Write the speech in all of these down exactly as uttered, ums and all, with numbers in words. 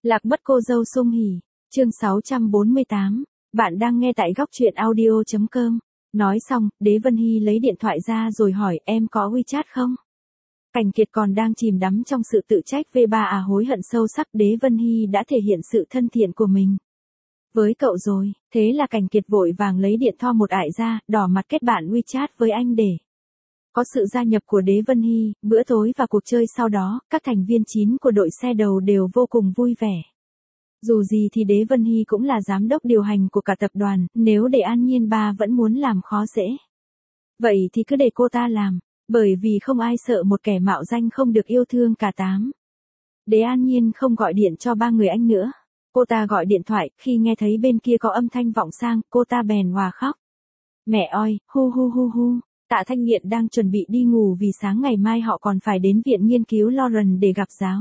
Lạc mất cô dâu Sung Hỉ, chương sáu trăm bốn mươi tám, bạn đang nghe tại góc truyện audio chấm com. Nói xong, Đế Vân Hy lấy điện thoại ra rồi hỏi em có WeChat không? Cảnh Kiệt còn đang chìm đắm trong sự tự trách vê ba à hối hận sâu sắc. Đế Vân Hy đã thể hiện sự thân thiện của mình với cậu rồi, thế là Cảnh Kiệt vội vàng lấy điện thoại một ải ra, đỏ mặt kết bạn WeChat với anh để có sự gia nhập của Đế Vân Hy. Bữa tối và cuộc chơi sau đó, các thành viên chín của đội xe đầu đều vô cùng vui vẻ. Dù gì thì Đế Vân Hy cũng là giám đốc điều hành của cả tập đoàn, nếu để An Nhiên ba vẫn muốn làm khó dễ, vậy thì cứ để cô ta làm, bởi vì không ai sợ một kẻ mạo danh không được yêu thương cả tám. Đế An Nhiên không gọi điện cho ba người anh nữa. Cô ta gọi điện thoại, khi nghe thấy bên kia có âm thanh vọng sang, cô ta bèn hòa khóc. Mẹ ơi, hu hu hu hu. Tạ Thanh Nghiện đang chuẩn bị đi ngủ vì sáng ngày mai họ còn phải đến viện nghiên cứu Lauren để gặp giáo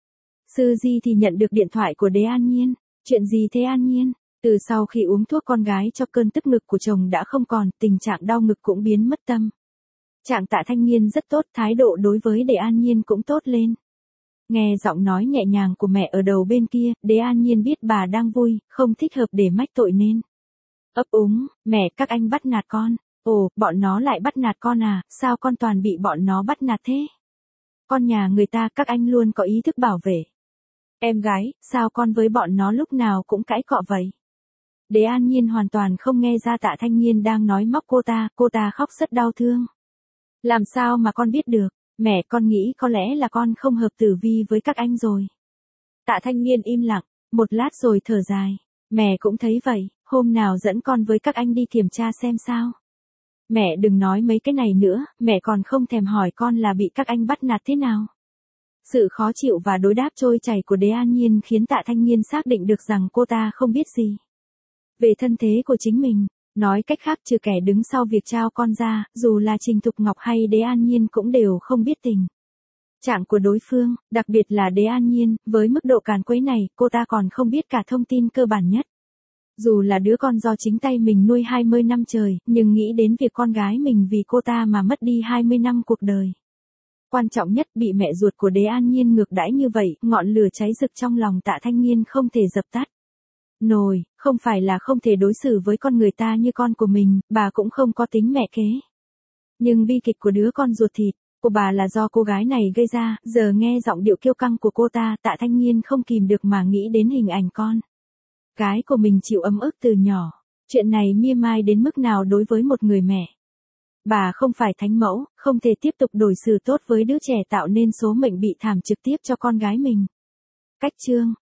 sư Di thì nhận được điện thoại của Đế An Nhiên. Chuyện gì thế An Nhiên? Từ sau khi uống thuốc con gái cho cơn tức ngực của chồng đã không còn, tình trạng đau ngực cũng biến mất tâm trạng Tạ Thanh Nghiên rất tốt, thái độ đối với Đế An Nhiên cũng tốt lên. Nghe giọng nói nhẹ nhàng của mẹ ở đầu bên kia, Đế An Nhiên biết bà đang vui, không thích hợp để mách tội nên ấp úng, mẹ các anh bắt nạt con. Ồ, bọn nó lại bắt nạt con à, sao con toàn bị bọn nó bắt nạt thế? Con nhà người ta các anh luôn có ý thức bảo vệ em gái, sao con với bọn nó lúc nào cũng cãi cọ vậy? Đế An Nhiên hoàn toàn không nghe ra Tạ Thanh Nghiên đang nói móc cô ta, cô ta khóc rất đau thương. Làm sao mà con biết được? Mẹ con nghĩ có lẽ là con không hợp tử vi với các anh rồi. Tạ Thanh Nghiên im lặng, một lát rồi thở dài. Mẹ cũng thấy vậy, hôm nào dẫn con với các anh đi kiểm tra xem sao. Mẹ đừng nói mấy cái này nữa, mẹ còn không thèm hỏi con là bị các anh bắt nạt thế nào. Sự khó chịu và đối đáp trôi chảy của Đế An Nhiên khiến Tạ Thanh Nghiên xác định được rằng cô ta không biết gì về thân thế của chính mình. Nói cách khác, trừ kẻ đứng sau việc trao con ra, dù là Trình Thục Ngọc hay Đế An Nhiên cũng đều không biết tình trạng của đối phương, đặc biệt là Đế An Nhiên, với mức độ càn quấy này, cô ta còn không biết cả thông tin cơ bản nhất. Dù là đứa con do chính tay mình nuôi hai mươi năm trời, nhưng nghĩ đến việc con gái mình vì cô ta mà mất đi hai mươi năm cuộc đời. Quan trọng nhất, bị mẹ ruột của Đế An Nhiên ngược đãi như vậy, ngọn lửa cháy rực trong lòng Tạ Thanh Nghiên không thể dập tắt nổi. Không phải là không thể đối xử với con người ta như con của mình, bà cũng không có tính mẹ kế. Nhưng bi kịch của đứa con ruột thịt của bà là do cô gái này gây ra. Giờ nghe giọng điệu kiêu căng của cô ta, Tạ Thanh Nghiên không kìm được mà nghĩ đến hình ảnh con gái của mình chịu ấm ức từ nhỏ. Chuyện này mỉa mai đến mức nào đối với một người mẹ. Bà không phải thánh mẫu, không thể tiếp tục đối xử tốt với đứa trẻ tạo nên số mệnh bị thảm trực tiếp cho con gái mình. Cách chương